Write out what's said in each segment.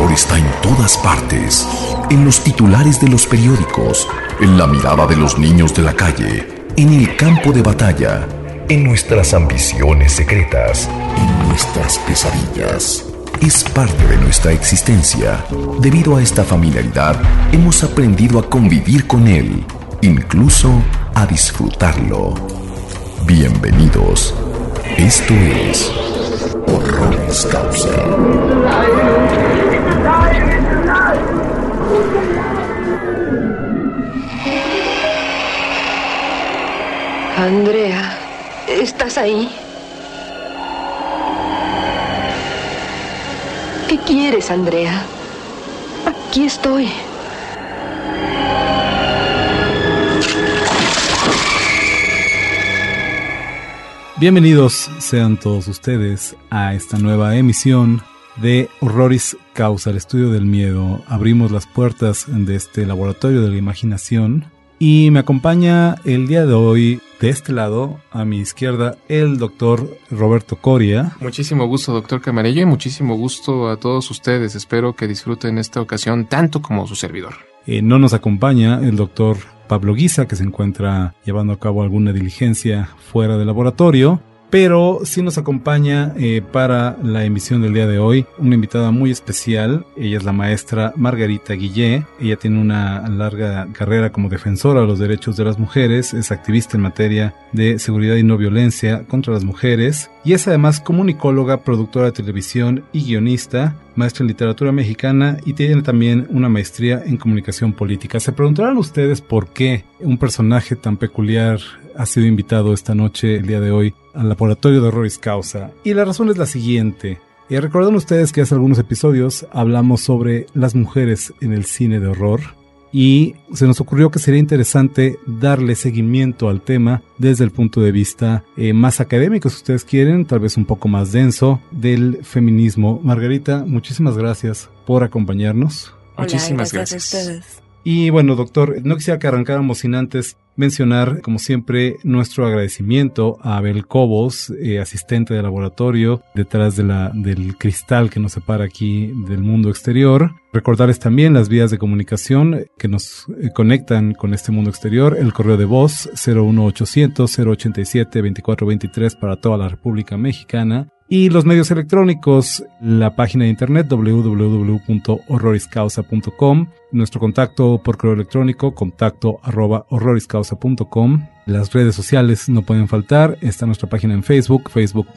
terror está en todas partes, en los titulares de los periódicos, en la mirada de los niños de la calle, en el campo de batalla, en nuestras ambiciones secretas, en nuestras pesadillas. Es parte de nuestra existencia. Debido a esta familiaridad, hemos aprendido a convivir con él, incluso a disfrutarlo. Bienvenidos. Esto es Horroris Causa. Andrea, ¿estás ahí? ¿Qué quieres, Andrea? Aquí estoy. Bienvenidos sean todos ustedes a esta nueva emisión de Horroris Causa, el estudio del miedo. Abrimos las puertas de este laboratorio de la imaginación y me acompaña el día de hoy, de este lado, a mi izquierda, el doctor Roberto Coria. Muchísimo gusto, doctor Camarillo, y muchísimo gusto a todos ustedes. Espero que disfruten esta ocasión tanto como su servidor. No nos acompaña el doctor Pablo Guisa, que se encuentra llevando a cabo alguna diligencia fuera del laboratorio, pero sí nos acompaña para la emisión del día de hoy una invitada muy especial. Ella es la maestra Margarita Guillé. Ella tiene una larga carrera como defensora de los derechos de las mujeres, es activista en materia de seguridad y no violencia contra las mujeres, y es además comunicóloga, productora de televisión y guionista, maestra en literatura mexicana, y tiene también una maestría en comunicación política. Se preguntarán ustedes por qué un personaje tan peculiar ha sido invitado esta noche, el día de hoy, al laboratorio de Horroris Causa. Y la razón es la siguiente. Recuerdan ustedes que hace algunos episodios hablamos sobre las mujeres en el cine de horror, y se nos ocurrió que sería interesante darle seguimiento al tema desde el punto de vista más académico, si ustedes quieren, tal vez un poco más denso, del feminismo. Margarita, muchísimas gracias por acompañarnos. Hola, Muchísimas gracias a ustedes. Y bueno, doctor, no quisiera que arrancáramos sin antes mencionar, como siempre, nuestro agradecimiento a Abel Cobos, asistente de laboratorio, detrás del cristal que nos separa aquí del mundo exterior. Recordarles también las vías de comunicación que nos conectan con este mundo exterior. El correo de voz 01800-087-2423 para toda la República Mexicana. Y los medios electrónicos, la página de internet www.horroriscausa.com, nuestro contacto por correo electrónico, contacto@horroriscausa.com. Las redes sociales no pueden faltar, está nuestra página en Facebook,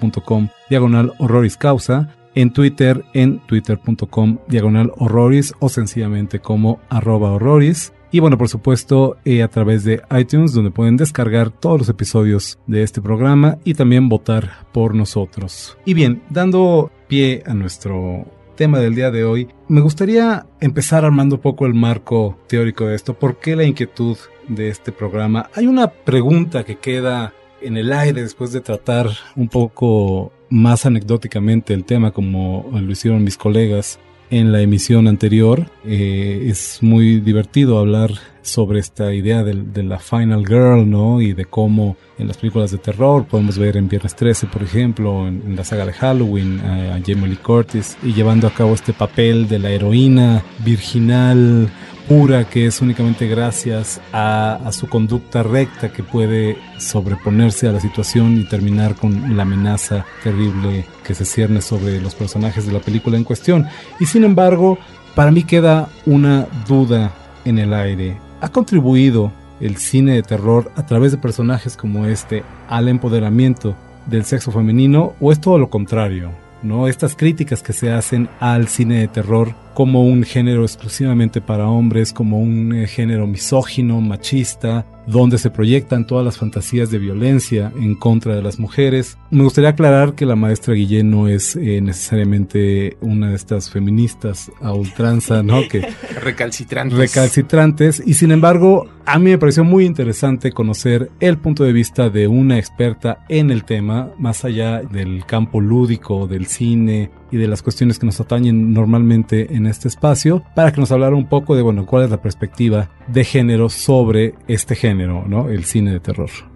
facebook.com/horroriscausa, en Twitter, en twitter.com/horroris o sencillamente como @horroris. Y bueno, por supuesto, a través de iTunes, donde pueden descargar todos los episodios de este programa y también votar por nosotros. Y bien, dando pie a nuestro tema del día de hoy, me gustaría empezar armando un poco el marco teórico de esto. ¿Por qué la inquietud de este programa? Hay una pregunta que queda en el aire después de tratar un poco más anecdóticamente el tema, como lo hicieron mis colegas en la emisión anterior. Es muy divertido hablar sobre esta idea de la Final Girl, ¿no? Y de cómo en las películas de terror podemos ver en Viernes 13, por ejemplo, en la saga de Halloween, a Jamie Lee Curtis y llevando a cabo este papel de la heroína virginal, pura, que es únicamente gracias a su conducta recta que puede sobreponerse a la situación y terminar con la amenaza terrible que se cierne sobre los personajes de la película en cuestión. Y sin embargo, para mí queda una duda en el aire. ¿Ha contribuido el cine de terror a través de personajes como este al empoderamiento del sexo femenino, o es todo lo contrario, ¿no? Estas críticas que se hacen al cine de terror como un género exclusivamente para hombres, como un género misógino, machista, donde se proyectan todas las fantasías de violencia en contra de las mujeres. Me gustaría aclarar que la maestra Guillén no es necesariamente una de estas feministas a ultranza, ¿no? Que recalcitrantes, y sin embargo, a mí me pareció muy interesante conocer el punto de vista de una experta en el tema, más allá del campo lúdico, del cine y de las cuestiones que nos atañen normalmente en este espacio, para que nos hablara un poco de, bueno, cuál es la perspectiva de género sobre este género, ¿no? El cine de terror.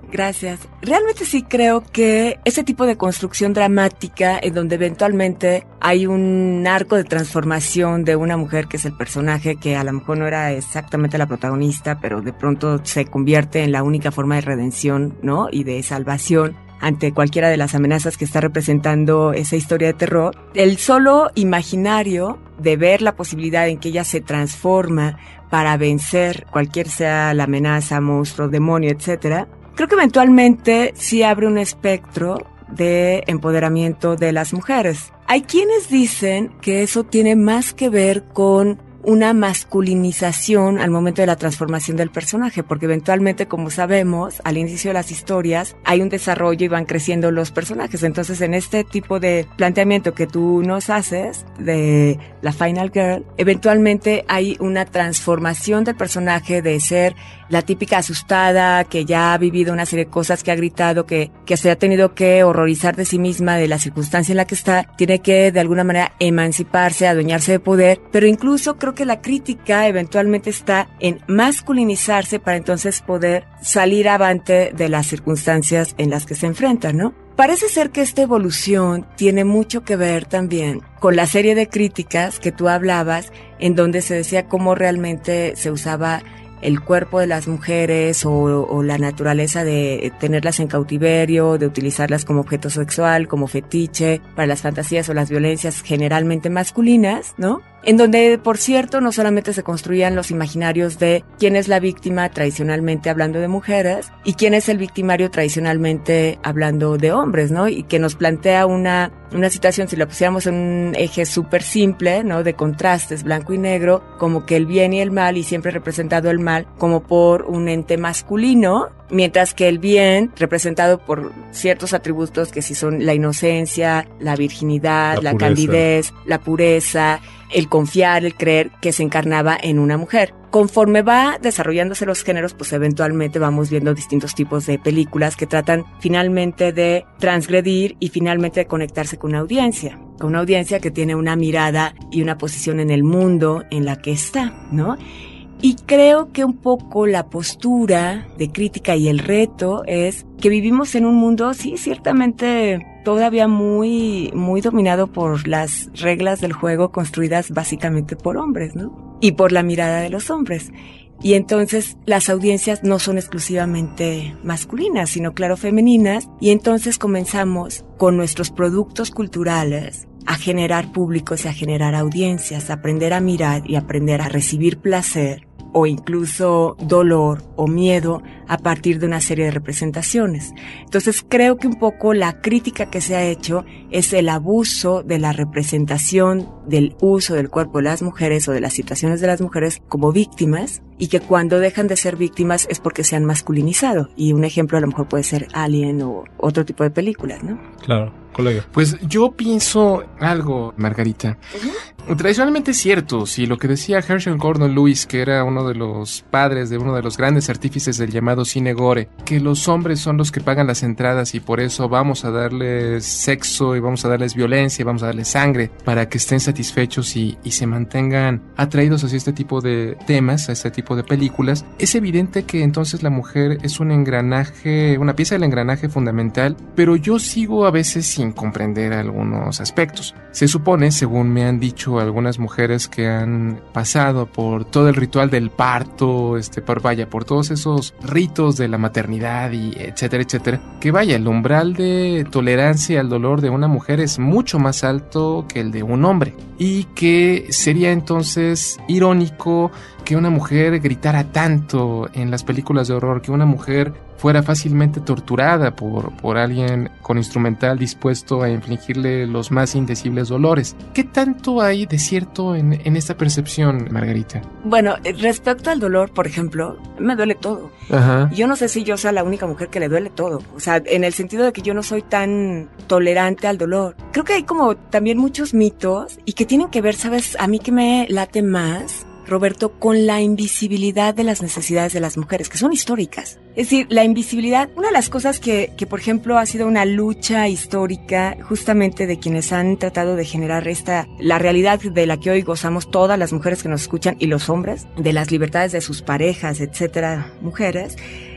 Gracias. Realmente sí creo que ese tipo de construcción dramática en donde eventualmente hay un arco de transformación de una mujer que es el personaje que a lo mejor no era exactamente la protagonista, pero de pronto se convierte en la única forma de redención, ¿no? Y de salvación ante cualquiera de las amenazas que está representando esa historia de terror. El solo imaginario de ver la posibilidad en que ella se transforma para vencer cualquier sea la amenaza, monstruo, demonio, etcétera, creo que eventualmente sí abre un espectro de empoderamiento de las mujeres. Hay quienes dicen que eso tiene más que ver con una masculinización al momento de la transformación del personaje, porque eventualmente, como sabemos, al inicio de las historias hay un desarrollo y van creciendo los personajes. Entonces, en este tipo de planteamiento que tú nos haces de la Final Girl, eventualmente hay una transformación del personaje de ser la típica asustada que ya ha vivido una serie de cosas, que ha gritado, que se ha tenido que horrorizar de sí misma, de la circunstancia en la que está, tiene que de alguna manera emanciparse, adueñarse de poder, pero incluso creo que la crítica eventualmente está en masculinizarse para entonces poder salir avante de las circunstancias en las que se enfrentan, ¿no? Parece ser que esta evolución tiene mucho que ver también con la serie de críticas que tú hablabas, en donde se decía cómo realmente se usaba el cuerpo de las mujeres o la naturaleza de tenerlas en cautiverio, de utilizarlas como objeto sexual, como fetiche, para las fantasías o las violencias generalmente masculinas, ¿no? En donde, por cierto, no solamente se construían los imaginarios de quién es la víctima tradicionalmente hablando de mujeres y quién es el victimario tradicionalmente hablando de hombres, ¿no? Y que nos plantea una situación, si la pusiéramos en un eje súper simple, ¿no? De contrastes, blanco y negro, como que el bien y el mal, y siempre representado el mal como por un ente masculino, mientras que el bien representado por ciertos atributos que sí son la inocencia, la virginidad, la candidez, la pureza, el confiar, el creer, que se encarnaba en una mujer. Conforme va desarrollándose los géneros, pues eventualmente vamos viendo distintos tipos de películas que tratan finalmente de transgredir y finalmente de conectarse con una audiencia que tiene una mirada y una posición en el mundo en la que está, ¿no? Y creo que un poco la postura de crítica y el reto es que vivimos en un mundo, sí, ciertamente todavía muy, muy dominado por las reglas del juego construidas básicamente por hombres, ¿no? Y por la mirada de los hombres. Y entonces las audiencias no son exclusivamente masculinas, sino claro femeninas. Y entonces comenzamos con nuestros productos culturales a generar públicos y a generar audiencias, a aprender a mirar y aprender a recibir placer o incluso dolor o miedo a partir de una serie de representaciones. Entonces creo que un poco la crítica que se ha hecho es el abuso de la representación del uso del cuerpo de las mujeres o de las situaciones de las mujeres como víctimas, y que cuando dejan de ser víctimas es porque se han masculinizado. Y un ejemplo a lo mejor puede ser Alien o otro tipo de películas, ¿no? Claro, colega. Pues yo pienso algo, Margarita. Tradicionalmente es cierto, si lo que decía Herschel Gordon Lewis, que era uno de los padres de uno de los grandes artífices del llamado cine gore, que los hombres son los que pagan las entradas y por eso vamos a darles sexo y vamos a darles violencia y vamos a darles sangre para que estén satisfechos y se mantengan atraídos hacia este tipo de temas, a este tipo de películas, es evidente que entonces la mujer es un engranaje, una pieza del engranaje fundamental, pero yo sigo a veces sin comprender algunos aspectos. Se supone, según me han dicho algunas mujeres que han pasado por todo el ritual del parto, por todos esos ritos de la maternidad y etcétera, etcétera, que vaya, el umbral de tolerancia al dolor de una mujer es mucho más alto que el de un hombre, y que sería entonces irónico que una mujer gritara tanto en las películas de horror, que una mujer fuera fácilmente torturada por alguien con instrumental dispuesto a infligirle los más indecibles dolores. ¿Qué tanto hay de cierto en esta percepción, Margarita? Bueno, respecto al dolor, por ejemplo, me duele todo. Ajá. Yo no sé si yo sea la única mujer que le duele todo. O sea, en el sentido de que yo no soy tan tolerante al dolor. Creo que hay como también muchos mitos y que tienen que ver, ¿sabes? A mí que me late más, Roberto, con la invisibilidad de las necesidades de las mujeres, que son históricas. Es decir, la invisibilidad, una de las cosas que por ejemplo ha sido una lucha histórica justamente de quienes han tratado de generar la realidad de la que hoy gozamos todas las mujeres que nos escuchan y los hombres, de las libertades de sus parejas, etcétera, mujeres,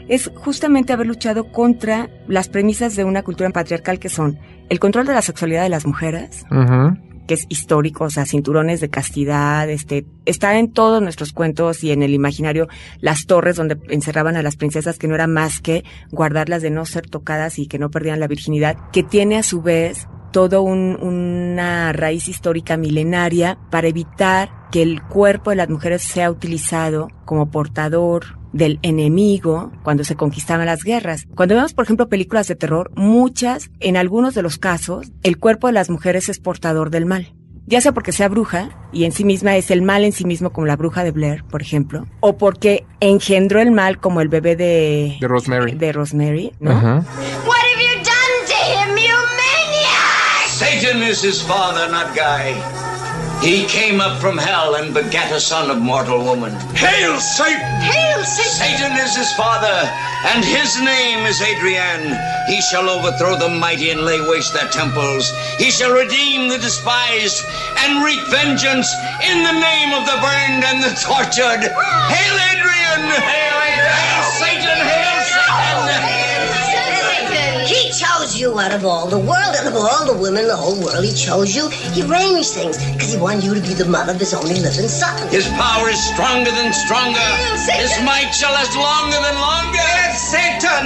es justamente haber luchado contra las premisas de una cultura patriarcal que son el control de la sexualidad de las mujeres, que es histórico, o sea, cinturones de castidad, está en todos nuestros cuentos y en el imaginario las torres donde encerraban a las princesas, que no era más que guardarlas de no ser tocadas y que no perdieran la virginidad, que tiene a su vez todo una raíz histórica milenaria para evitar que el cuerpo de las mujeres sea utilizado como portador del enemigo cuando se conquistaban las guerras. Cuando vemos, por ejemplo, películas de terror, muchas, en algunos de los casos, el cuerpo de las mujeres es portador del mal. Ya sea porque sea bruja, y en sí misma es el mal en sí mismo, como la bruja de Blair, por ejemplo, o porque engendró el mal, como el bebé de Rosemary. De Rosemary, ¿no? What have you done to him, you maniac? Satan is his father, not Guy. He came up from hell and begat a son of mortal woman. Hail, Satan! Hail, Satan! Satan is his father, and his name is Adrian. He shall overthrow the mighty and lay waste their temples. He shall redeem the despised and wreak vengeance in the name of the burned and the tortured. Hail, Adrian! Hail, Adrian! Hail, Satan! Hail, Satan! He chose you out of all the world, out of all the women in the whole world. He chose you. He arranged things because he wanted you to be the mother of his only living son. His power is stronger than stronger. Satan. His might shall last longer than longer. It's Satan!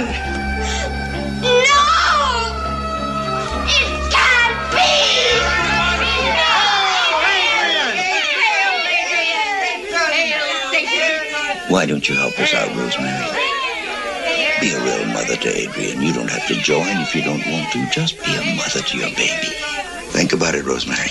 No! It can't be! Why don't you help us out, Rosemary? Be a real mother to Adrian. You don't have to join if you don't want to. Just be a mother to your baby. Think about it, Rosemary.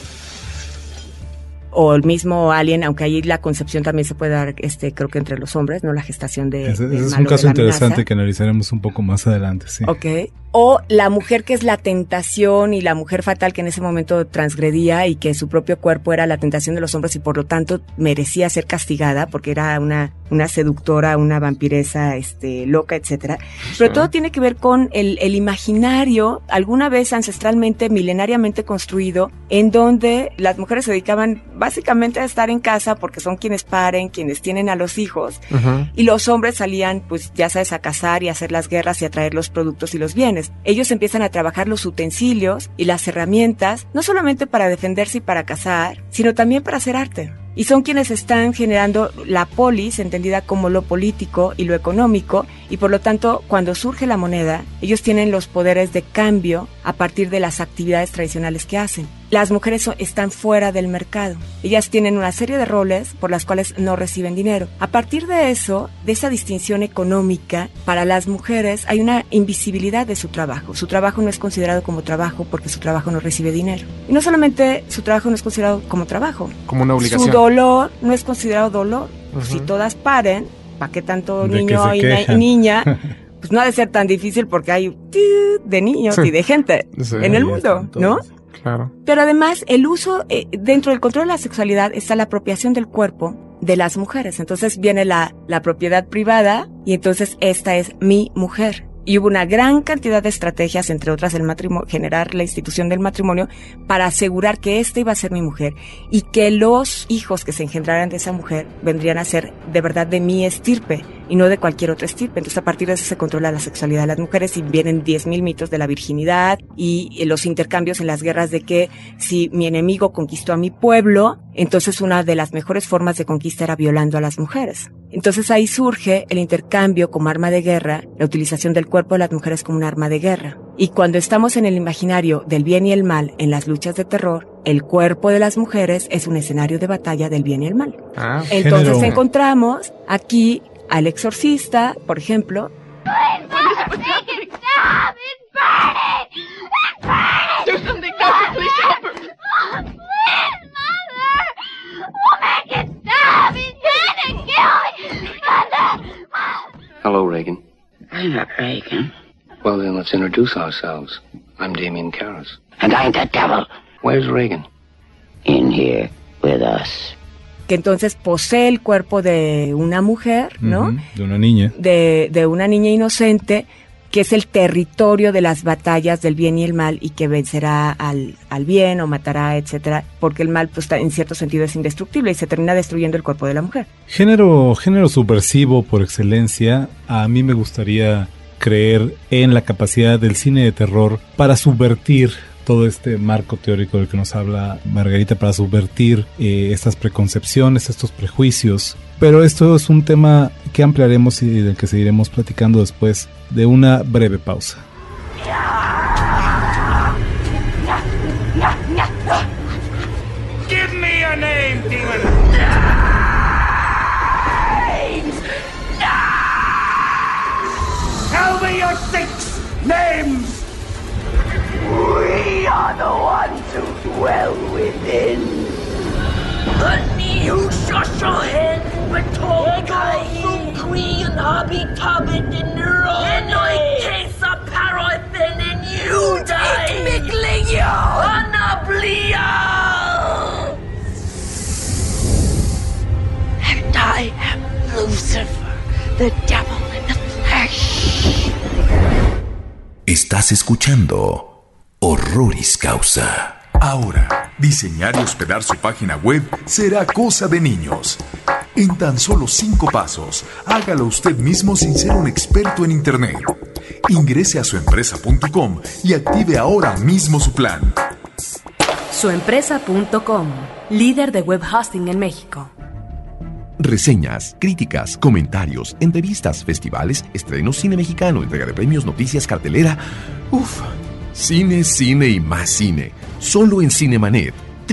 O el mismo Alien, aunque ahí la concepción también se puede dar, creo que entre los hombres, ¿no? La gestación de Ese es un caso interesante que analizaremos un poco más adelante, sí. Ok. O la mujer que es la tentación y la mujer fatal que en ese momento transgredía y que su propio cuerpo era la tentación de los hombres y por lo tanto merecía ser castigada porque era una seductora, una vampiresa, loca, etcétera. Pero todo tiene que ver con el imaginario, alguna vez ancestralmente, milenariamente construido, en donde las mujeres se dedicaban básicamente a estar en casa porque son quienes paren, quienes tienen a los hijos, y los hombres salían, pues ya sabes, a cazar y a hacer las guerras y a traer los productos y los bienes. Ellos empiezan a trabajar los utensilios y las herramientas, no solamente para defenderse y para cazar, sino también para hacer arte. Y son quienes están generando la polis, entendida como lo político y lo económico, y por lo tanto, cuando surge la moneda, ellos tienen los poderes de cambio a partir de las actividades tradicionales que hacen. Las mujeres están fuera del mercado. Ellas tienen una serie de roles por las cuales no reciben dinero. A partir de eso, de esa distinción económica, para las mujeres hay una invisibilidad de su trabajo. Su trabajo no es considerado como trabajo porque su trabajo no recibe dinero. Y no solamente su trabajo no es considerado como trabajo. Como una obligación. Su dolor no es considerado dolor. Si todas paren, ¿para qué tanto niño y niña? Pues no ha de ser tan difícil porque hay de niños y de gente en el mundo, ¿no? Claro. Pero además el uso, dentro del control de la sexualidad está la apropiación del cuerpo de las mujeres. Entonces viene la propiedad privada y entonces esta es mi mujer. Y hubo una gran cantidad de estrategias, entre otras el matrimonio, generar la institución del matrimonio para asegurar que esta iba a ser mi mujer y que los hijos que se engendraran de esa mujer vendrían a ser de verdad de mi estirpe y no de cualquier otra estirpe. Entonces a partir de eso se controla la sexualidad de las mujeres y vienen 10,000 mitos de la virginidad y los intercambios en las guerras de que si mi enemigo conquistó a mi pueblo, entonces una de las mejores formas de conquista era violando a las mujeres. Entonces ahí surge el intercambio como arma de guerra, la utilización del cuerpo de las mujeres como un arma de guerra. Y cuando estamos en el imaginario del bien y el mal en las luchas de terror, el cuerpo de las mujeres es un escenario de batalla del bien y el mal. Entonces encontramos aquí al exorcista, por ejemplo. Hello, Reagan. I'm not Reagan. Well, then let's introduce ourselves. I'm Damien Karras. And I'm the devil. Where's Reagan? In here with us. Que entonces posee el cuerpo de una mujer, ¿no? De una niña. De una niña inocente que es el territorio de las batallas del bien y el mal, y que vencerá al bien o matará, etcétera, porque el mal, pues, en cierto sentido es indestructible y se termina destruyendo el cuerpo de la mujer. Género subversivo por excelencia. A mí me gustaría creer en la capacidad del cine de terror para subvertir todo este marco teórico del que nos habla Margarita, para subvertir estas preconcepciones, estos prejuicios. Pero esto es un tema que ampliaremos y del que seguiremos platicando después de una breve pausa. Give me a name, demon! Tell me your 6 names! We are the ones who dwell within. The new Shoshohen, Batokai, Queen, Hobby, Tobbit, and Ron. Case of Paraffin, and you die. Mikligio, Anablia. And I am Lucifer, the devil in the flesh. Estás escuchando Horroris Causa. Ahora, diseñar y hospedar su página web será cosa de niños. En tan solo 5 pasos, hágalo usted mismo sin ser un experto en Internet. Ingrese a suempresa.com y active ahora mismo su plan. Suempresa.com, líder de web hosting en México. Reseñas, críticas, comentarios, entrevistas, festivales, estrenos, cine mexicano, entrega de premios, noticias, cartelera. Cine, cine y más cine. Solo en Cinemanet.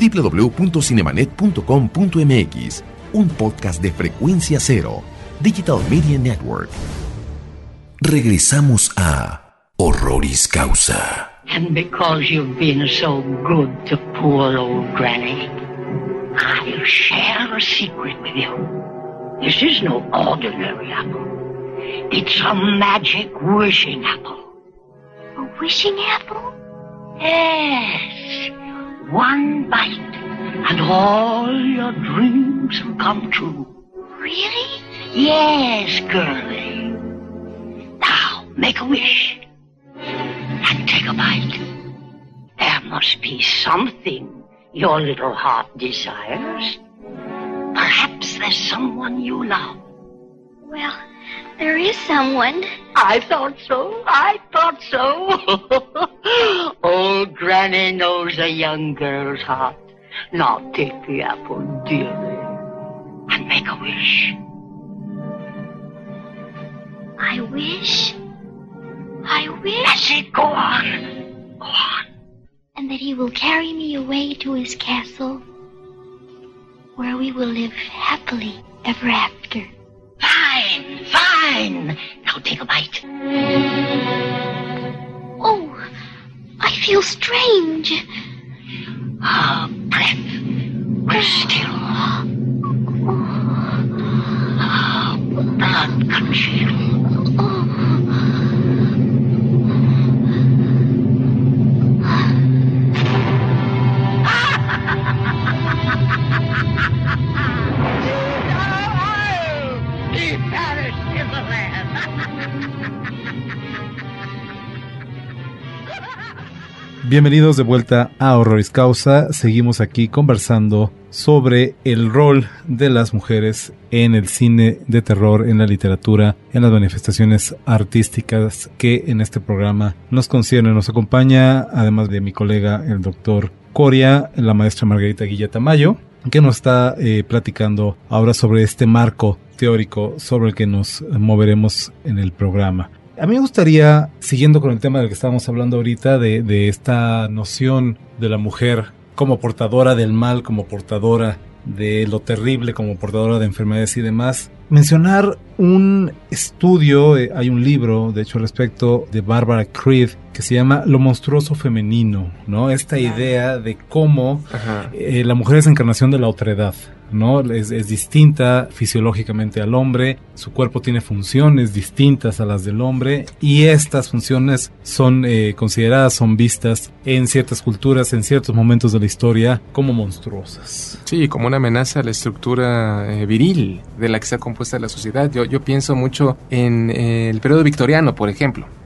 www.cinemanet.com.mx. Un podcast de Frecuencia Cero. Digital Media Network. Regresamos a Horroris Causa. And because you've been so good to poor old Granny, I'll share a secret with you. This is no ordinary apple. It's a magic wishing apple. A wishing apple? Yes. One bite, and all your dreams will come true. Really? Yes, girlie. Now, make a wish. And take a bite. There must be something your little heart desires. Perhaps there's someone you love. Well, there is someone. I thought so. Old Granny knows a young girl's heart. Now take the apple, dearie, and make a wish. I wish. That's it. Go on. And that he will carry me away to his castle, where we will live happily ever after. Fine. Now take a bite. Oh, I feel strange. Breath. We're still. Blood congealed. Bienvenidos de vuelta a Horroris Causa. Seguimos aquí conversando sobre el rol de las mujeres en el cine de terror, en la literatura, en las manifestaciones artísticas que en este programa nos conciernen. Nos acompaña, además de mi colega, el doctor Coria, la maestra Margarita Guilla Tamayo, que nos está platicando ahora sobre este marco teórico sobre el que nos moveremos en el programa. A mí me gustaría, siguiendo con el tema del que estábamos hablando ahorita, de esta noción de la mujer como portadora del mal, como portadora de lo terrible, como portadora de enfermedades y demás, mencionar un estudio, hay un libro, de hecho, al respecto, de Barbara Creed, que se llama Lo monstruoso femenino, ¿no? Esta idea de cómo la mujer es encarnación de la otredad, ¿no? Es distinta fisiológicamente al hombre, su cuerpo tiene funciones distintas a las del hombre, y estas funciones son consideradas, son vistas en ciertas culturas, en ciertos momentos de la historia, como monstruosas. Sí, como una amenaza a la estructura viril de la que está compuesta la sociedad. Yo pienso mucho en el periodo victoriano, por ejemplo.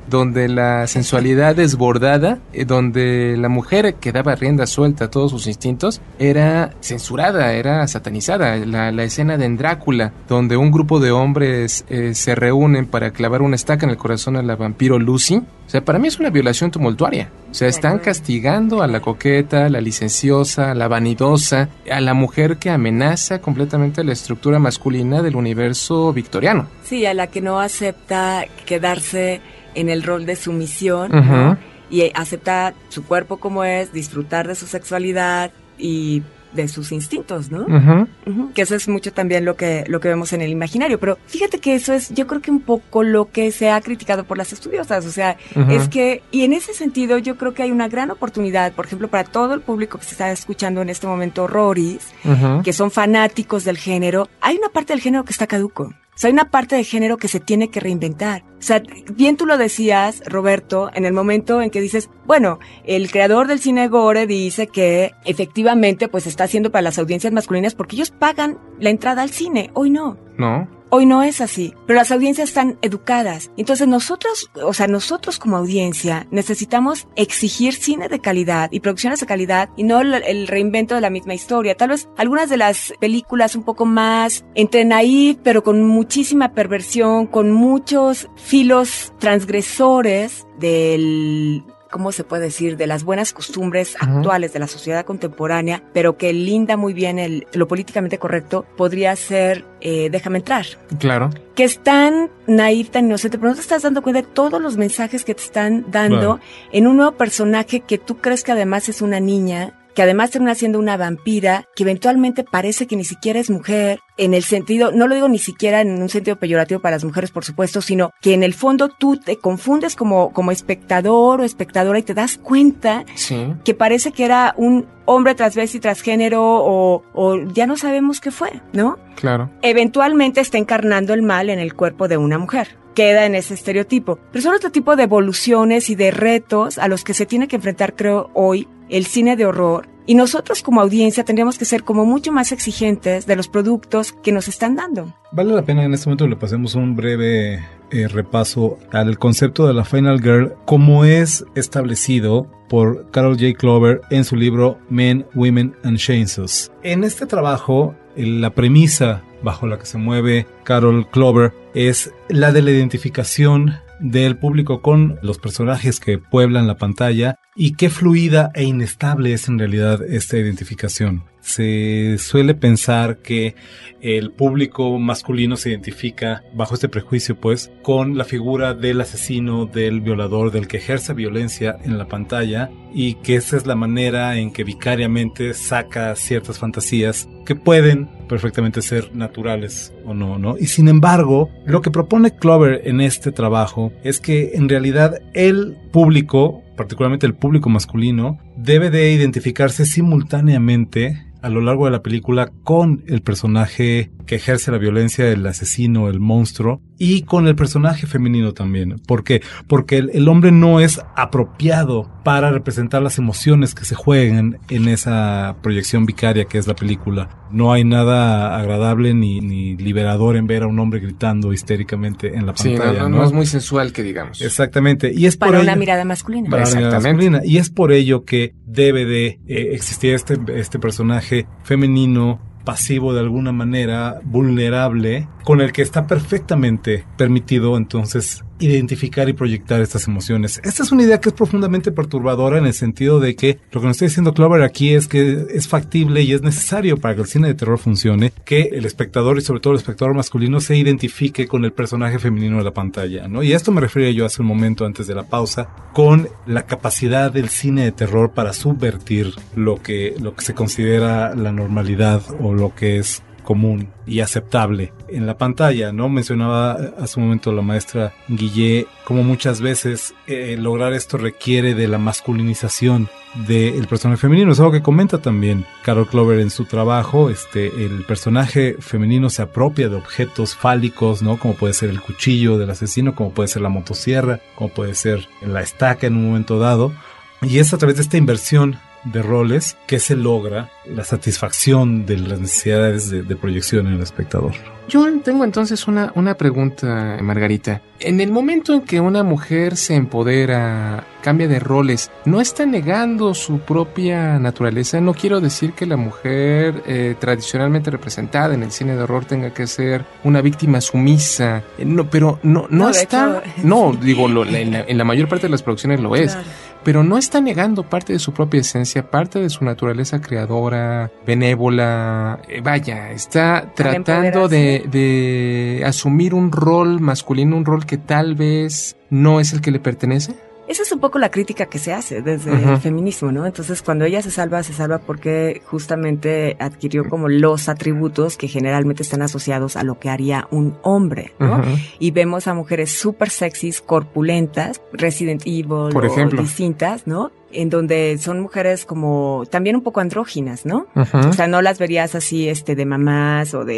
donde la sensualidad desbordada, donde la mujer que daba rienda suelta a todos sus instintos, era censurada, era satanizada. La escena de Drácula, donde un grupo de hombres se reúnen para clavar una estaca en el corazón a la vampiro Lucy. O sea, para mí es una violación tumultuaria. O sea, están castigando a la coqueta, a la licenciosa, a la vanidosa, a la mujer que amenaza completamente la estructura masculina del universo victoriano. Sí, a la que no acepta quedarse en el rol de sumisión, Uh-huh. ¿no? Y acepta su cuerpo como es, disfrutar de su sexualidad y de sus instintos, ¿no? Uh-huh. Uh-huh. Que eso es mucho también lo que vemos en el imaginario, pero fíjate que eso es, yo creo que un poco lo que se ha criticado por las estudiosas, o sea, Uh-huh. es que, y en ese sentido yo creo que hay una gran oportunidad, por ejemplo, para todo el público que se está escuchando en este momento Roris, Uh-huh. que son fanáticos del género, hay una parte del género que está caduco. O sea, hay una parte de género que se tiene que reinventar. O sea, bien tú lo decías, Roberto, en el momento en que dices, bueno, el creador del cine gore dice que efectivamente pues está haciendo para las audiencias masculinas porque ellos pagan la entrada al cine. Hoy no. No. Hoy no es así, pero las audiencias están educadas. Entonces nosotros como audiencia necesitamos exigir cine de calidad y producciones de calidad y no el reinvento de la misma historia. Tal vez algunas de las películas un poco más entre naif, pero con muchísima perversión, con muchos filos transgresores del... ¿cómo se puede decir? De las buenas costumbres actuales de la sociedad contemporánea, pero que linda muy bien lo políticamente correcto, podría ser Déjame entrar. Claro. Que es tan naif, tan inocente, pero no te estás dando cuenta de todos los mensajes que te están dando en un nuevo personaje que tú crees que además es una niña, que además termina siendo una vampira, que eventualmente parece que ni siquiera es mujer, en el sentido, no lo digo ni siquiera en un sentido peyorativo para las mujeres, por supuesto, sino que en el fondo tú te confundes como espectador o espectadora y te das cuenta que parece que era un hombre transvesti, transgénero o ya no sabemos qué fue, ¿no? Claro. Eventualmente está encarnando el mal en el cuerpo de una mujer. Queda en ese estereotipo. Pero son otro tipo de evoluciones y de retos a los que se tiene que enfrentar, creo, hoy el cine de horror. Y nosotros como audiencia tendríamos que ser como mucho más exigentes de los productos que nos están dando. Vale la pena en este momento le pasemos un breve repaso al concepto de la Final Girl como es establecido por Carol J. Clover en su libro Men, Women and Chainsaws. En este trabajo, la premisa bajo la que se mueve Carol Clover es la de la identificación del público con los personajes que pueblan la pantalla y qué fluida e inestable es en realidad esta identificación. Se suele pensar que el público masculino se identifica, bajo este prejuicio pues, con la figura del asesino, del violador, del que ejerce violencia en la pantalla y que esa es la manera en que vicariamente saca ciertas fantasías que pueden perfectamente ser naturales o no, ¿no? Y sin embargo, lo que propone Clover en este trabajo es que en realidad el público, particularmente el público masculino, debe de identificarse simultáneamente a lo largo de la película con el personaje que ejerce la violencia, el asesino, el monstruo, y con el personaje femenino también. ¿Por qué? Porque el hombre no es apropiado para representar las emociones que se juegan en esa proyección vicaria que es la película. No hay nada agradable ni liberador en ver a un hombre gritando histéricamente en la pantalla. Sí, no es muy sensual que digamos. Exactamente. Y es para por una ello, mirada masculina. Para una mirada masculina. Y es por ello que debe de existir este personaje femenino, pasivo de alguna manera, vulnerable, con el que está perfectamente permitido entonces identificar y proyectar estas emociones. Esta es una idea que es profundamente perturbadora en el sentido de que lo que nos está diciendo Clover aquí es que es factible y es necesario para que el cine de terror funcione que el espectador y sobre todo el espectador masculino se identifique con el personaje femenino de la pantalla, ¿no? Y a esto me refería yo hace un momento antes de la pausa con la capacidad del cine de terror para subvertir lo que se considera la normalidad o lo que es común y aceptable en la pantalla, ¿no? Mencionaba hace un momento la maestra Guillé como muchas veces lograr esto requiere de la masculinización del personaje femenino. Es algo que comenta también Carol Clover en su trabajo. El personaje femenino se apropia de objetos fálicos, ¿no? Como puede ser el cuchillo del asesino, como puede ser la motosierra, como puede ser la estaca en un momento dado. Y es a través de esta inversión de roles que se logra la satisfacción de las necesidades de proyección en el espectador. Yo tengo entonces una pregunta, Margarita. En el momento en que una mujer se empodera, cambia de roles, ¿no está negando su propia naturaleza? No quiero decir que la mujer tradicionalmente representada en el cine de horror tenga que ser una víctima sumisa. Pero no está... Hecho, no, digo, en la mayor parte de las producciones lo es. Claro. Pero no está negando parte de su propia esencia, parte de su naturaleza creadora, benévola. Vaya, está tratando de asumir un rol masculino, un rol que tal vez no es el que le pertenece. Esa es un poco la crítica que se hace desde el feminismo, ¿no? Entonces, cuando ella se salva porque justamente adquirió como los atributos que generalmente están asociados a lo que haría un hombre, ¿no? Y vemos a mujeres súper sexys, corpulentas, Resident Evil, por ejemplo, distintas, ¿no? En donde son mujeres como también un poco andróginas, ¿no? O sea, no las verías así de mamás o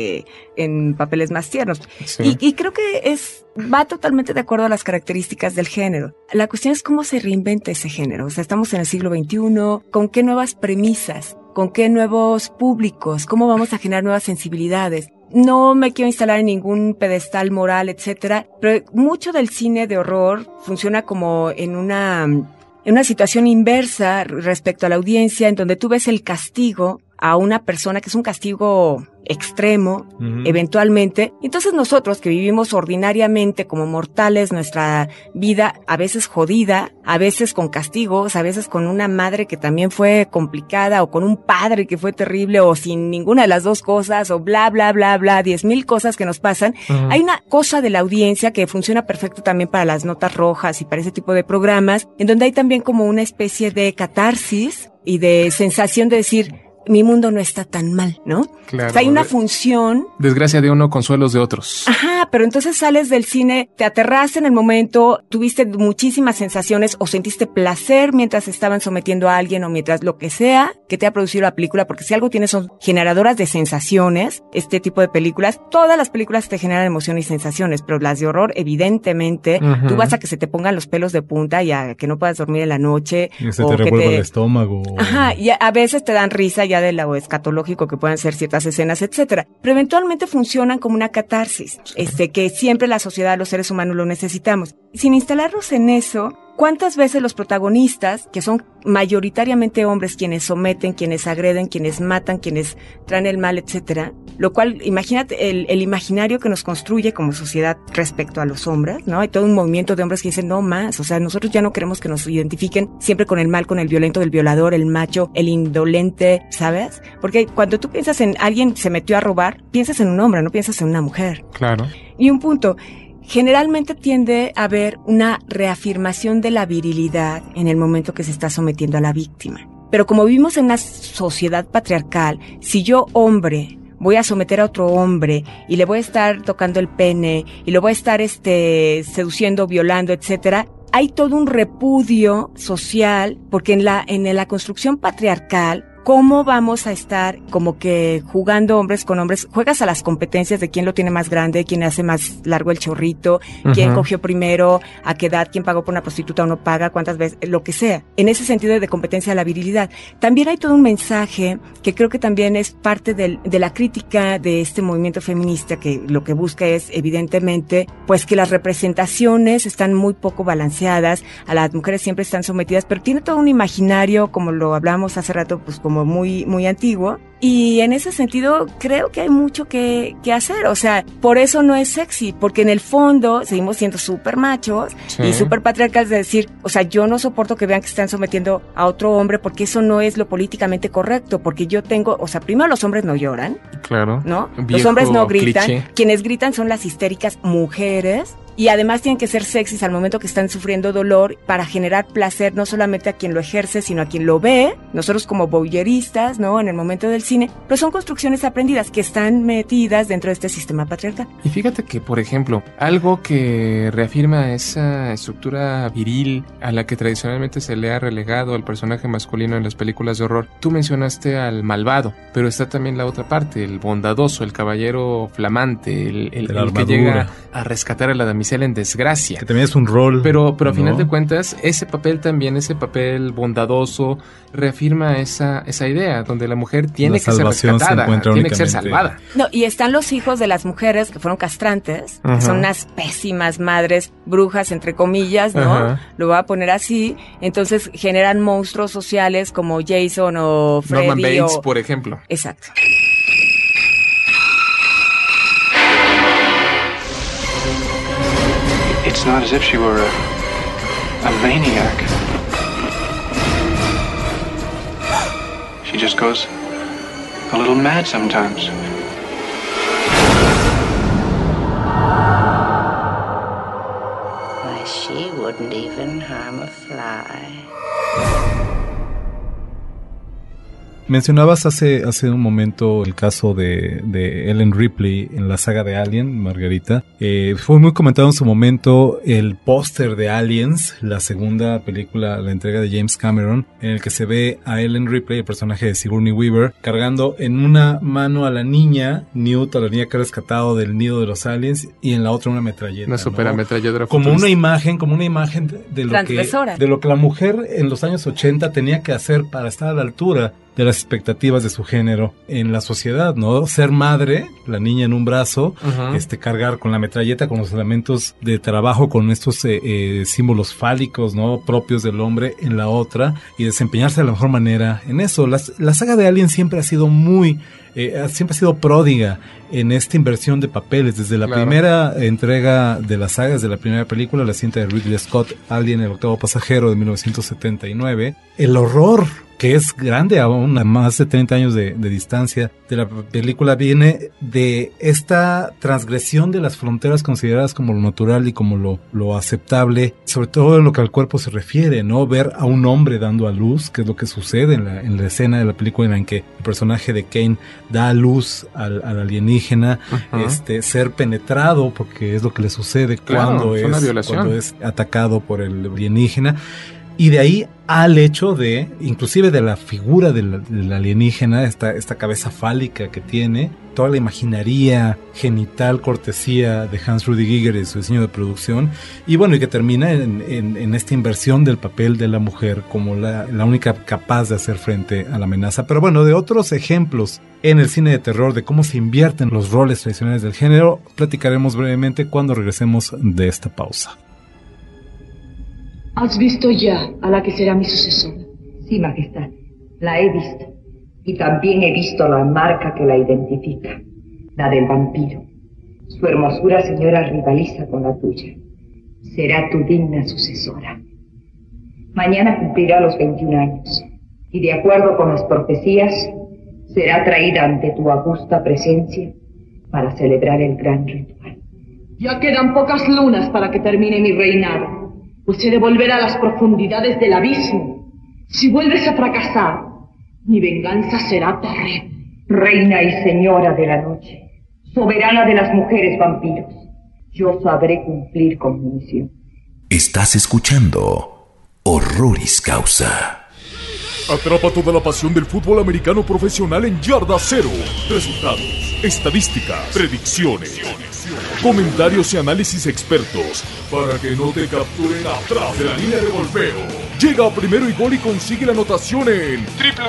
en papeles más tiernos. Sí. Y creo que va totalmente de acuerdo a las características del género. La cuestión es cómo se reinventa ese género. O sea, estamos en el siglo XXI, ¿con qué nuevas premisas? ¿Con qué nuevos públicos? ¿Cómo vamos a generar nuevas sensibilidades? No me quiero instalar en ningún pedestal moral, etcétera, pero mucho del cine de horror funciona como en una situación inversa respecto a la audiencia, en donde tú ves el castigo a una persona que es un castigo extremo, eventualmente. Entonces nosotros que vivimos ordinariamente como mortales nuestra vida a veces jodida, a veces con castigos, a veces con una madre que también fue complicada o con un padre que fue terrible o sin ninguna de las dos cosas o bla, bla, bla, bla, 10,000 cosas que nos pasan. Hay una cosa de la audiencia que funciona perfecto también para las notas rojas y para ese tipo de programas, en donde hay también como una especie de catarsis y de sensación de decir, mi mundo no está tan mal, ¿no? Claro. O sea, hay una función. Desgracia de uno, consuelos de otros. Ajá, pero entonces sales del cine, te aterraste en el momento, tuviste muchísimas sensaciones o sentiste placer mientras estaban sometiendo a alguien o mientras lo que sea que te ha producido la película, porque si algo tiene son generadoras de sensaciones, este tipo de películas. Todas las películas te generan emoción y sensaciones, pero las de horror, evidentemente, tú vas a que se te pongan los pelos de punta y a que no puedas dormir en la noche. Y se te revuelva el estómago. Ajá, y a veces te dan risa ya de lo escatológico que pueden ser ciertas escenas, etcétera. Pero eventualmente funcionan como una catarsis, que siempre la sociedad, los seres humanos lo necesitamos. Sin instalarnos en eso, ¿cuántas veces los protagonistas, que son mayoritariamente hombres, quienes someten, quienes agreden, quienes matan, quienes traen el mal, etcétera? Lo cual, imagínate el imaginario que nos construye como sociedad respecto a los hombres, ¿no? Hay todo un movimiento de hombres que dicen, no más, o sea, nosotros ya no queremos que nos identifiquen siempre con el mal, con el violento, el violador, el macho, el indolente, ¿sabes? Porque cuando tú piensas en alguien se metió a robar, piensas en un hombre, no piensas en una mujer. Claro. Y un punto, generalmente tiende a haber una reafirmación de la virilidad en el momento que se está sometiendo a la víctima. Pero como vivimos en una sociedad patriarcal, si yo, hombre, voy a someter a otro hombre y le voy a estar tocando el pene y lo voy a estar seduciendo, violando, etcétera, hay todo un repudio social, porque en la construcción patriarcal, ¿cómo vamos a estar como que jugando hombres con hombres? Juegas a las competencias de quién lo tiene más grande, quién hace más largo el chorrito, quién cogió primero, a qué edad, quién pagó por una prostituta o no paga, cuántas veces, lo que sea. En ese sentido de competencia de la virilidad. También hay todo un mensaje que creo que también es parte de la crítica de este movimiento feminista, que lo que busca es, evidentemente, pues que las representaciones están muy poco balanceadas, a las mujeres siempre están sometidas, pero tiene todo un imaginario, como lo hablamos hace rato, pues como muy, muy antiguo. Y en ese sentido creo que hay mucho que hacer, o sea, por eso no es sexy, porque en el fondo seguimos siendo súper machos y súper patriarcales, de decir, o sea, yo no soporto que vean que están sometiendo a otro hombre porque eso no es lo políticamente correcto, porque yo tengo, o sea, primero los hombres no lloran, claro, ¿no? Los hombres no gritan, quienes gritan son las histéricas mujeres. Y además tienen que ser sexys al momento que están sufriendo dolor para generar placer no solamente a quien lo ejerce, sino a quien lo ve. Nosotros como voyeuristas, ¿no? En el momento del cine. Pero son construcciones aprendidas que están metidas dentro de este sistema patriarcal. Y fíjate que, por ejemplo, algo que reafirma esa estructura viril a la que tradicionalmente se le ha relegado al personaje masculino en las películas de horror. Tú mencionaste al malvado, pero está también la otra parte, el bondadoso, el caballero flamante, el que llega a rescatar a la damisela damisela en desgracia. Que también es un rol. Pero a final ¿no? de cuentas, ese papel también, ese papel bondadoso, reafirma esa idea, donde la mujer tiene que ser rescatada, tiene que ser salvada. No, y están los hijos de las mujeres que fueron castrantes, que son unas pésimas madres, brujas, entre comillas, ¿no? Lo voy a poner así. Entonces generan monstruos sociales como Jason o Freddy. Norman Bates, por ejemplo. Exacto. It's not as if she were a maniac. She just goes a little mad sometimes. Why, she wouldn't even harm a fly. Mencionabas hace un momento el caso de Ellen Ripley en la saga de Alien, Margarita. Fue muy comentado en su momento el póster de Aliens, la segunda película, la entrega de James Cameron, en el que se ve a Ellen Ripley, el personaje de Sigourney Weaver, cargando en una mano a la niña, Newt, a la niña que ha rescatado del nido de los aliens, y en la otra una metralleta. Una superametralladora. Como una imagen de lo que la mujer en los años 80 tenía que hacer para estar a la altura de las expectativas de su género en la sociedad, ¿no? Ser madre, la niña en un brazo, cargar con la metralleta, con los elementos de trabajo, con estos símbolos fálicos, ¿no? Propios del hombre en la otra, y desempeñarse de la mejor manera en eso. La saga de Alien siempre ha sido siempre ha sido pródiga en esta inversión de papeles. Desde la primera entrega de la saga, desde la primera película, la cinta de Ridley Scott, Alien, el octavo pasajero, de 1979, el horror, que es grande aún a más de 30 años de distancia de la película, viene de esta transgresión de las fronteras consideradas como lo natural y como lo aceptable, sobre todo en lo que al cuerpo se refiere, ¿no? Ver a un hombre dando a luz, que es lo que sucede en la escena de la película en que el personaje de Kane da a luz al alienígena, ser penetrado, porque es lo que le sucede cuando es atacado por el alienígena. Y de ahí al hecho inclusive de la figura del alienígena, esta cabeza fálica que tiene, toda la imaginería genital, cortesía de Hans Rudy Giger y su diseño de producción, y bueno, y que termina en esta inversión del papel de la mujer como la única capaz de hacer frente a la amenaza. Pero bueno, de otros ejemplos en el cine de terror, de cómo se invierten los roles tradicionales del género, platicaremos brevemente cuando regresemos de esta pausa. ¿Has visto ya a la que será mi sucesora? Sí, Majestad, la he visto. Y también he visto la marca que la identifica, la del vampiro. Su hermosura, señora, rivaliza con la tuya. Será tu digna sucesora. Mañana cumplirá los 21 años. Y de acuerdo con las profecías, será traída ante tu augusta presencia para celebrar el gran ritual. Ya quedan pocas lunas para que termine mi reinado. Pues he de volver a las profundidades del abismo. Si vuelves a fracasar, mi venganza será terrible. Reina y señora de la noche, soberana de las mujeres vampiros, yo sabré cumplir con mi misión. Estás escuchando Horroris Causa. Atrapa toda la pasión del fútbol americano profesional en Yarda Cero. Resultados, estadísticas, predicciones, comentarios y análisis expertos para que no te capturen atrás de la línea de golpeo. Llega a primero y gol y consigue la anotación en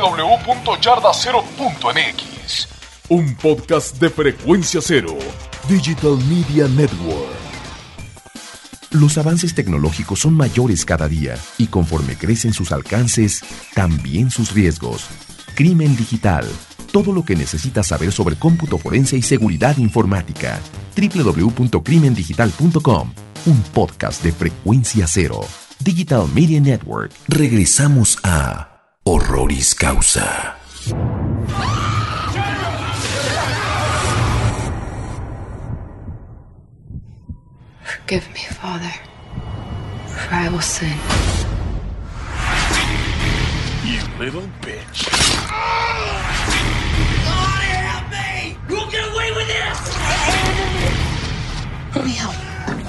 www.yardacero.mx. Un podcast de Frecuencia Cero, Digital Media Network. Los avances tecnológicos son mayores cada día y conforme crecen sus alcances, también sus riesgos. Crimen Digital. Todo lo que necesitas saber sobre cómputo forense y seguridad informática. www.crimendigital.com. Un podcast de Frecuencia Cero. Digital Media Network. Regresamos a Horroris Causa. Forgive me, Father, for I will sin. You little bitch. Somebody help me! You'll get away with this! Let me help.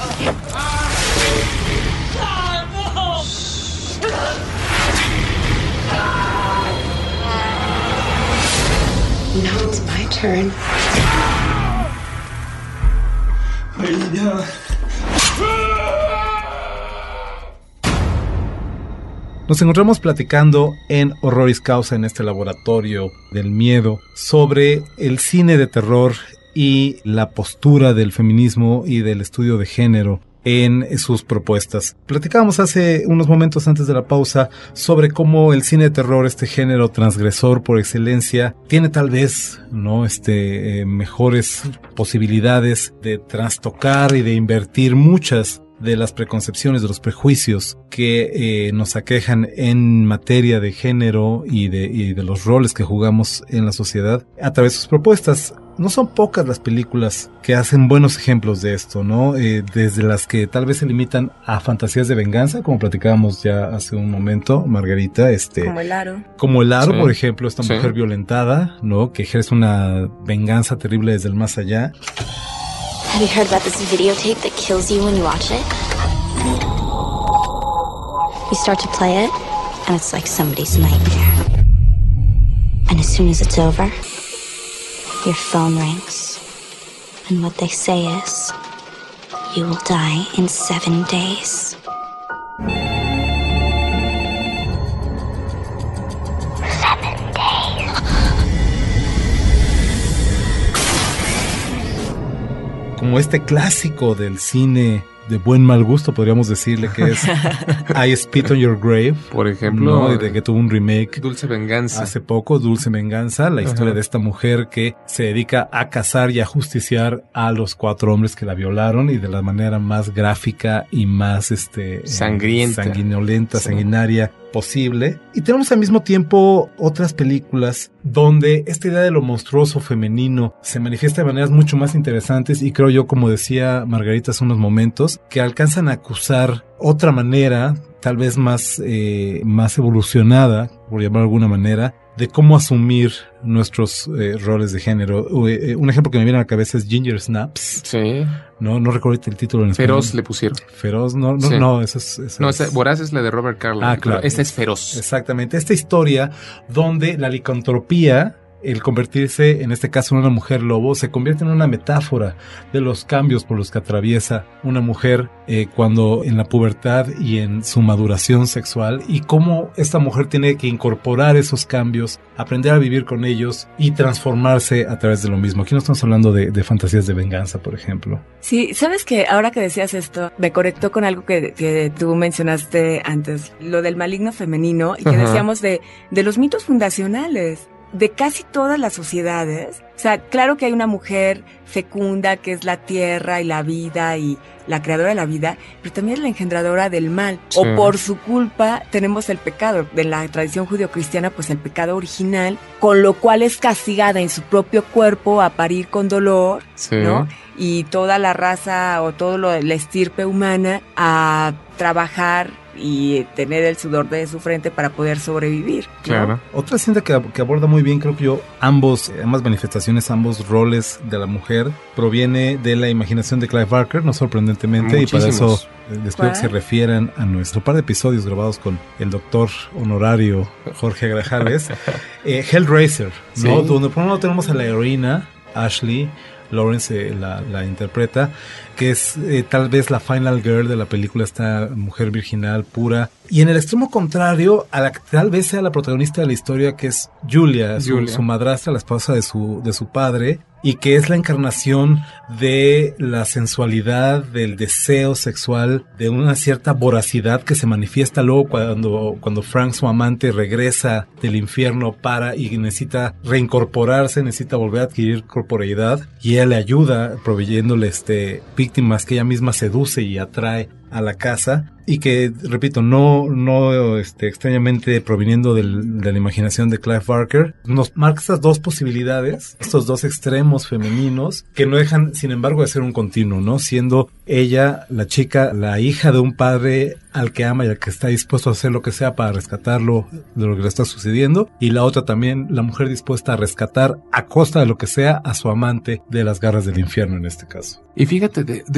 Now it's my turn. What are you doing? Nos encontramos platicando en Horroris Causa, en este laboratorio del miedo, sobre el cine de terror y la postura del feminismo y del estudio de género en sus propuestas. Platicábamos hace unos momentos antes de la pausa sobre cómo el cine de terror, este género transgresor por excelencia, tiene tal vez, ¿no?, mejores posibilidades de trastocar y de invertir muchas de las preconcepciones, de los prejuicios que nos aquejan en materia de género y de los roles que jugamos en la sociedad a través de sus propuestas. No son pocas las películas que hacen buenos ejemplos de esto, ¿no? Desde las que tal vez se limitan a fantasías de venganza, como platicábamos ya hace un momento, Margarita, Como El Aro. Como El Aro, sí, por ejemplo, esta sí, mujer violentada, ¿no?, que ejerce una venganza terrible desde el más allá. Have you heard about this videotape that kills you when you watch it? You start to play it, and it's like somebody's nightmare. And as soon as it's over, your phone rings, and what they say is, you will die in 7 days. Como este clásico del cine de buen mal gusto, podríamos decirle, que es I Spit on Your Grave, por ejemplo, ¿no?, de que tuvo un remake Dulce Venganza hace poco, Dulce Venganza, la historia de esta mujer que se dedica a cazar y a justiciar a los 4 hombres que la violaron, y de la manera más gráfica y más sangrienta, sanguinolenta, sí, sanguinaria posible. Y tenemos al mismo tiempo otras películas donde esta idea de lo monstruoso femenino se manifiesta de maneras mucho más interesantes, y creo yo, como decía Margarita hace unos momentos, que alcanzan a acusar otra manera, tal vez más evolucionada, por llamarlo de alguna manera, de cómo asumir nuestros roles de género. Un ejemplo que me viene a la cabeza es Ginger Snaps. Sí. No recuerdo el título en español. Feroz le pusieron. Feroz, no, sí, eso es. No, Voraz es la de Robert Carlyle. Ah, claro. Esta es Feroz. Exactamente. Esta historia donde la licantropía, el convertirse, en este caso, en una mujer lobo, se convierte en una metáfora de los cambios por los que atraviesa una mujer cuando en la pubertad y en su maduración sexual, y cómo esta mujer tiene que incorporar esos cambios, aprender a vivir con ellos y transformarse a través de lo mismo. Aquí no estamos hablando de fantasías de venganza, por ejemplo. Sí, sabes que ahora que decías esto, me conectó con algo que tú mencionaste antes, lo del maligno femenino, y que decíamos de los mitos fundacionales de casi todas las sociedades. O sea, claro que hay una mujer fecunda que es la tierra y la vida y la creadora de la vida, pero también es la engendradora del mal. Sí. O por su culpa tenemos el pecado. De la tradición judio-cristiana, pues el pecado original, con lo cual es castigada en su propio cuerpo a parir con dolor, sí, ¿no? Y toda la raza o todo la estirpe humana a trabajar y tener el sudor de su frente para poder sobrevivir, ¿no? Claro. Otra cinta que aborda muy bien, creo que yo, ambas manifestaciones, ambos roles de la mujer, proviene de la imaginación de Clive Barker, no sorprendentemente. Muchísimos. Y para eso les pido que se refieran a nuestro par de episodios grabados con el doctor honorario Jorge Grajales. Hellraiser, ¿no? Sí. Donde por un lado tenemos a la heroína, Ashley Lawrence la interpreta, que es tal vez la final girl de la película, esta mujer virginal pura. Y en el extremo contrario, a la que tal vez sea la protagonista de la historia, que es Julia. Su madrastra, la esposa de su padre, y que es la encarnación de la sensualidad, del deseo sexual, de una cierta voracidad que se manifiesta luego cuando Frank, su amante, regresa del infierno y necesita reincorporarse, necesita volver a adquirir corporeidad, y ella le ayuda proveyéndole víctimas que ella misma seduce y atrae a la casa, y que, repito, no extrañamente proviniendo de la imaginación de Clive Barker, nos marca estas dos posibilidades, estos dos extremos femeninos, que no dejan, sin embargo, de ser un continuo, ¿no? Siendo ella, la chica, la hija de un padre al que ama y al que está dispuesto a hacer lo que sea para rescatarlo de lo que le está sucediendo, y la otra también, la mujer dispuesta a rescatar a costa de lo que sea a su amante de las garras del infierno, en este caso. Y fíjate, de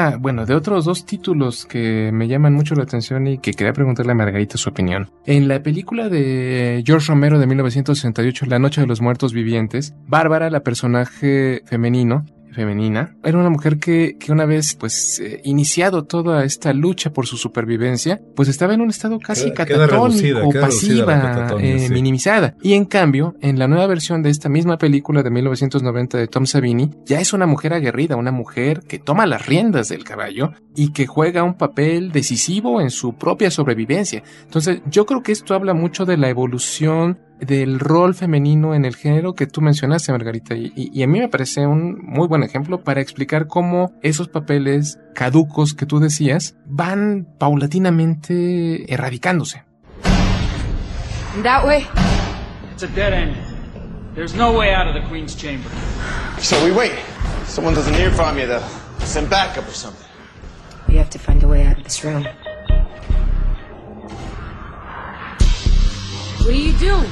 otros dos títulos que me llaman mucho la atención y que quería preguntarle a Margarita su opinión. En la película de George Romero de 1968, La Noche de los Muertos Vivientes, Bárbara, la personaje femenino, femenina. Era una mujer que una vez, pues, iniciado toda esta lucha por su supervivencia, pues estaba en un estado casi catatónico, pasiva, minimizada. Y en cambio, en la nueva versión de esta misma película de 1990 de Tom Savini, ya es una mujer aguerrida, una mujer que toma las riendas del caballo y que juega un papel decisivo en su propia sobrevivencia. Entonces, yo creo que esto habla mucho de la evolución del rol femenino en el género que tú mencionaste, Margarita, y a mí me parece un muy buen ejemplo para explicar cómo esos papeles caducos que tú decías van paulatinamente erradicándose. That way. It's a dead end. There's no way out of the Queen's chamber. So we wait. Someone doesn't hear from you, they'll send backup or something. We have to find a way out of this room. What are you doing?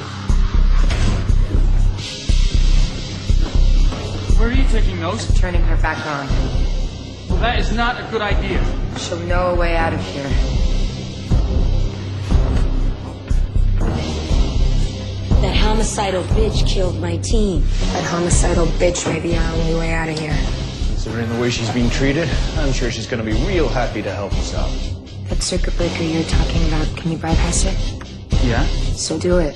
Where are you taking those? Turning her back on. Well, that is not a good idea. She'll know a way out of here. That homicidal bitch killed my team. That homicidal bitch may be our only way out of here. Considering the way she's being treated, I'm sure she's gonna be real happy to help us out. That circuit breaker you're talking about, can you bypass it? Yeah? So do it.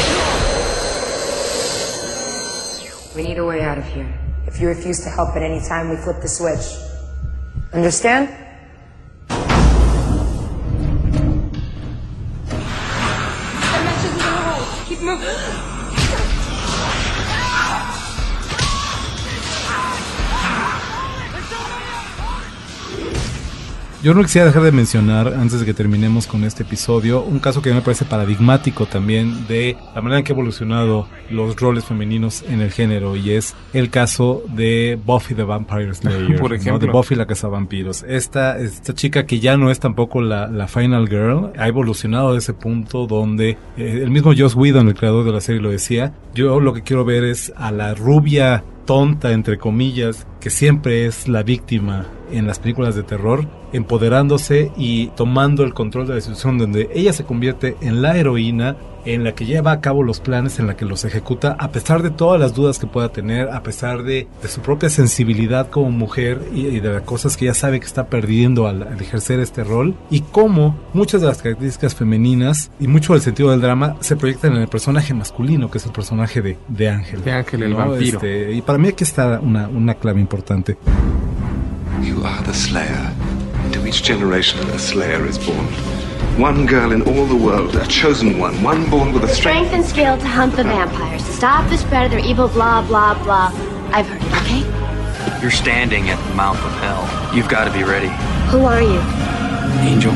We need a way out of here. If you refuse to help at any time, we flip the switch. Understand? Keep moving. Yo no quisiera dejar de mencionar, antes de que terminemos con este episodio, un caso que me parece paradigmático también de la manera en que ha evolucionado los roles femeninos en el género, y es el caso de Buffy the Vampire Slayer, por ejemplo, ¿no? De Buffy la cazavampiros. Esta chica que ya no es tampoco la Final Girl, ha evolucionado a ese punto donde el mismo Joss Whedon, el creador de la serie, lo decía: yo lo que quiero ver es a la rubia tonta, entre comillas, que siempre es la víctima en las películas de terror, empoderándose y tomando el control de la situación, donde ella se convierte en la heroína, en la que lleva a cabo los planes, en la que los ejecuta, a pesar de todas las dudas que pueda tener, a pesar de su propia sensibilidad como mujer y de las cosas que ella sabe que está perdiendo al ejercer este rol, y cómo muchas de las características femeninas y mucho del sentido del drama se proyectan en el personaje masculino, que es el personaje de Ángel. De Ángel, el vampiro. Y para mí aquí está una clave importante. You are the Slayer. Into each generation a Slayer is born. One girl in all the world, a chosen one born with a strength and skill to hunt the vampires, to stop the spread of their evil blah, blah, blah. I've heard it, okay? You're standing at the mouth of hell. You've got to be ready. Who are you? Angel.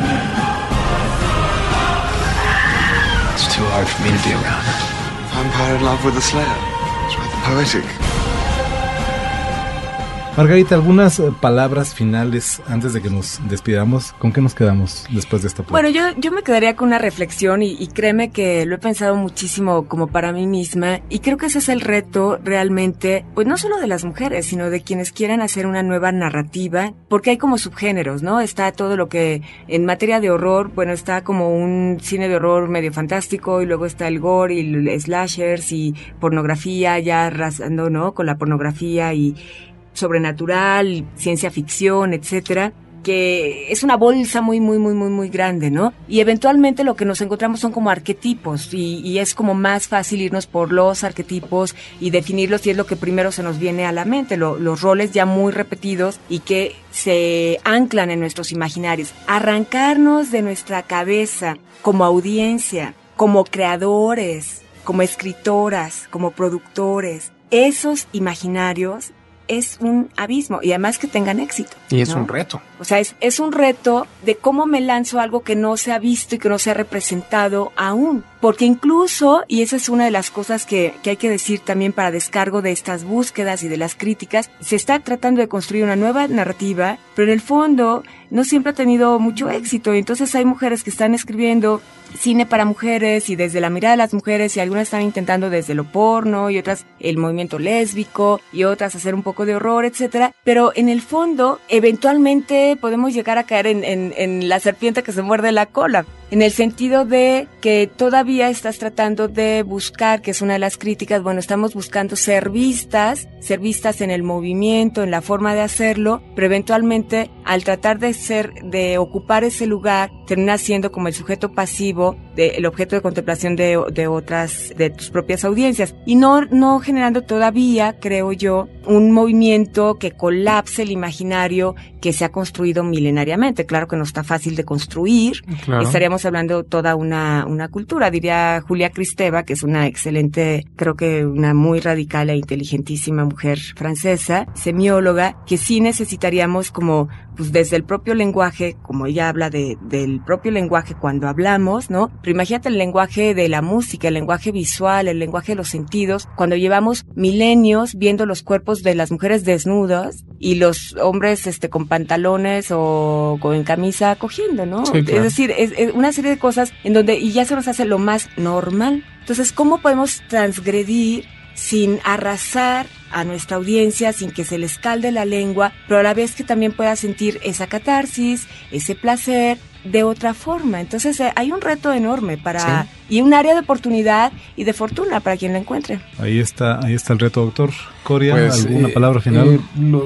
It's too hard for me to be around. Vampire in love with a Slayer. It's rather poetic. Margarita, algunas palabras finales antes de que nos despidamos. ¿Con qué nos quedamos después de esta plática? Bueno, yo me quedaría con una reflexión y créeme que lo he pensado muchísimo como para mí misma, y creo que ese es el reto realmente, pues no solo de las mujeres, sino de quienes quieran hacer una nueva narrativa, porque hay como subgéneros, ¿no? Está todo lo que en materia de horror, bueno, está como un cine de horror medio fantástico, y luego está el gore y slashers y pornografía, ya arrasando, ¿no? Con la pornografía y sobrenatural, ciencia ficción, etcétera, que es una bolsa muy grande, ¿no? Y eventualmente lo que nos encontramos son como arquetipos, y es como más fácil irnos por los arquetipos y definirlos, y es lo que primero se nos viene a la mente, los roles ya muy repetidos y que se anclan en nuestros imaginarios. Arrancarnos de nuestra cabeza como audiencia, como creadores, como escritoras, como productores, esos imaginarios es un abismo, y además que tengan éxito. Y es ¿no? un reto. O sea, es un reto de cómo me lanzo algo que no se ha visto y que no se ha representado aún. Porque incluso, y esa es una de las cosas que hay que decir también para descargo de estas búsquedas y de las críticas, se está tratando de construir una nueva narrativa, pero en el fondo no siempre ha tenido mucho éxito, y entonces hay mujeres que están escribiendo cine para mujeres y desde la mirada de las mujeres, y algunas están intentando desde lo porno, y otras el movimiento lésbico, y otras hacer un poco de horror, etcétera, pero en el fondo eventualmente podemos llegar a caer en la serpiente que se muerde la cola, en el sentido de que todavía estás tratando de buscar, que es una de las críticas, bueno, estamos buscando ser vistas en el movimiento, en la forma de hacerlo, pero eventualmente al tratar de ocupar ese lugar, terminas siendo como el sujeto pasivo, el objeto de contemplación de tus propias audiencias, y no generando todavía, creo yo, un movimiento que colapse el imaginario que se ha construido milenariamente. Claro que no está fácil de construir, claro. Estaríamos hablando de toda una cultura, diría Julia Kristeva, que es una excelente, creo que una muy radical e inteligentísima mujer francesa, semióloga, que sí necesitaríamos como, pues desde el propio lenguaje, como ella habla del propio lenguaje cuando hablamos, ¿no? Pero imagínate el lenguaje de la música, el lenguaje visual, el lenguaje de los sentidos, cuando llevamos milenios viendo los cuerpos de las mujeres desnudas y los hombres con pantalones o en camisa cogiendo, ¿no? Sí, claro. Es decir, es una serie de cosas en donde y ya se nos hace lo más normal. Entonces, ¿cómo podemos transgredir sin arrasar a nuestra audiencia, sin que se les calde la lengua, pero a la vez que también pueda sentir esa catarsis, ese placer de otra forma? Entonces hay un reto enorme y un área de oportunidad y de fortuna para quien la encuentre. Ahí está el reto, doctor Coria. Pues, ¿alguna palabra final?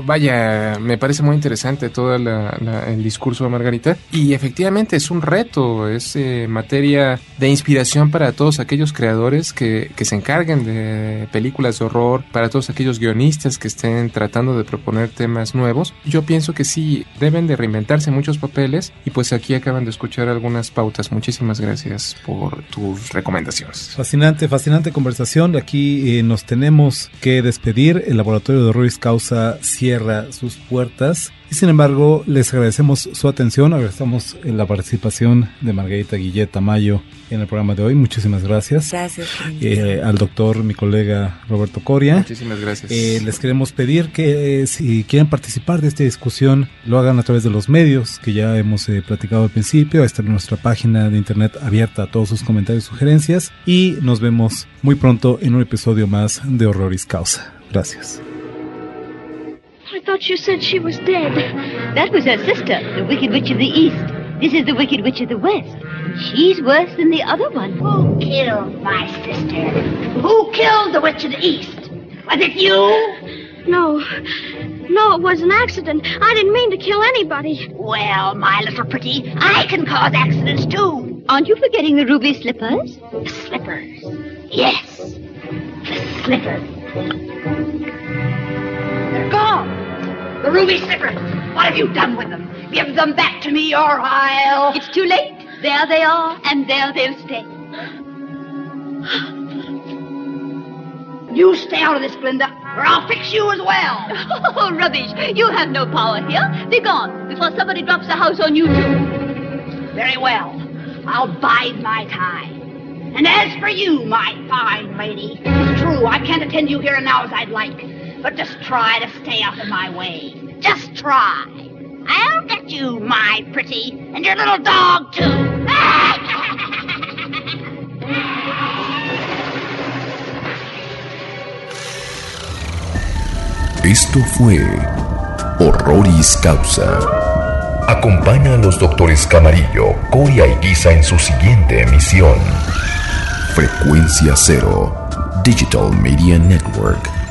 Vaya, me parece muy interesante todo el discurso de Margarita, y efectivamente es un reto, es materia de inspiración para todos aquellos creadores que se encarguen de películas de horror, para todos aquellos guionistas que estén tratando de proponer temas nuevos. Yo pienso que sí, deben de reinventarse muchos papeles, y pues aquí acaban de escuchar algunas pautas. Muchísimas gracias por tus recomendaciones. Fascinante conversación. Aquí nos tenemos que despedir. El Laboratorio de Horroris Causa cierra sus puertas. Y sin embargo, les agradecemos su atención, agradecemos la participación de Margarita Guillet Tamayo en el programa de hoy. Muchísimas gracias. Gracias. Al doctor, mi colega Roberto Coria. Muchísimas gracias. Les queremos pedir que si quieren participar de esta discusión, lo hagan a través de los medios que ya hemos platicado al principio. Está en nuestra página de internet abierta a todos sus comentarios y sugerencias. Y nos vemos muy pronto en un episodio más de Horroris Causa. Gracias. I thought you said she was dead. That was her sister, the Wicked Witch of the East. This is the Wicked Witch of the West. She's worse than the other one. Who killed my sister? Who killed the Witch of the East? Was it you? No, it was an accident. I didn't mean to kill anybody. Well, my little pretty, I can cause accidents too. Aren't you forgetting the ruby slippers? The slippers. Yes, the slippers. They're gone. The ruby slippers. What have you done with them? Give them back to me or I'll... It's too late. There they are, and there they'll stay. You stay out of this, Glinda, or I'll fix you as well. Oh, rubbish. You have no power here. Be gone before somebody drops a house on you, too. Very well. I'll bide my time. And as for you, my fine lady, it's true, I can't attend you here and now as I'd like. But just try to stay out of my way. Just try. I'll get you, my pretty, and your little dog, too. Esto fue Horroris Causa. Acompaña a los doctores Camarillo, Coria y Guisa en su siguiente emisión. Frecuencia Cero, Digital Media Network.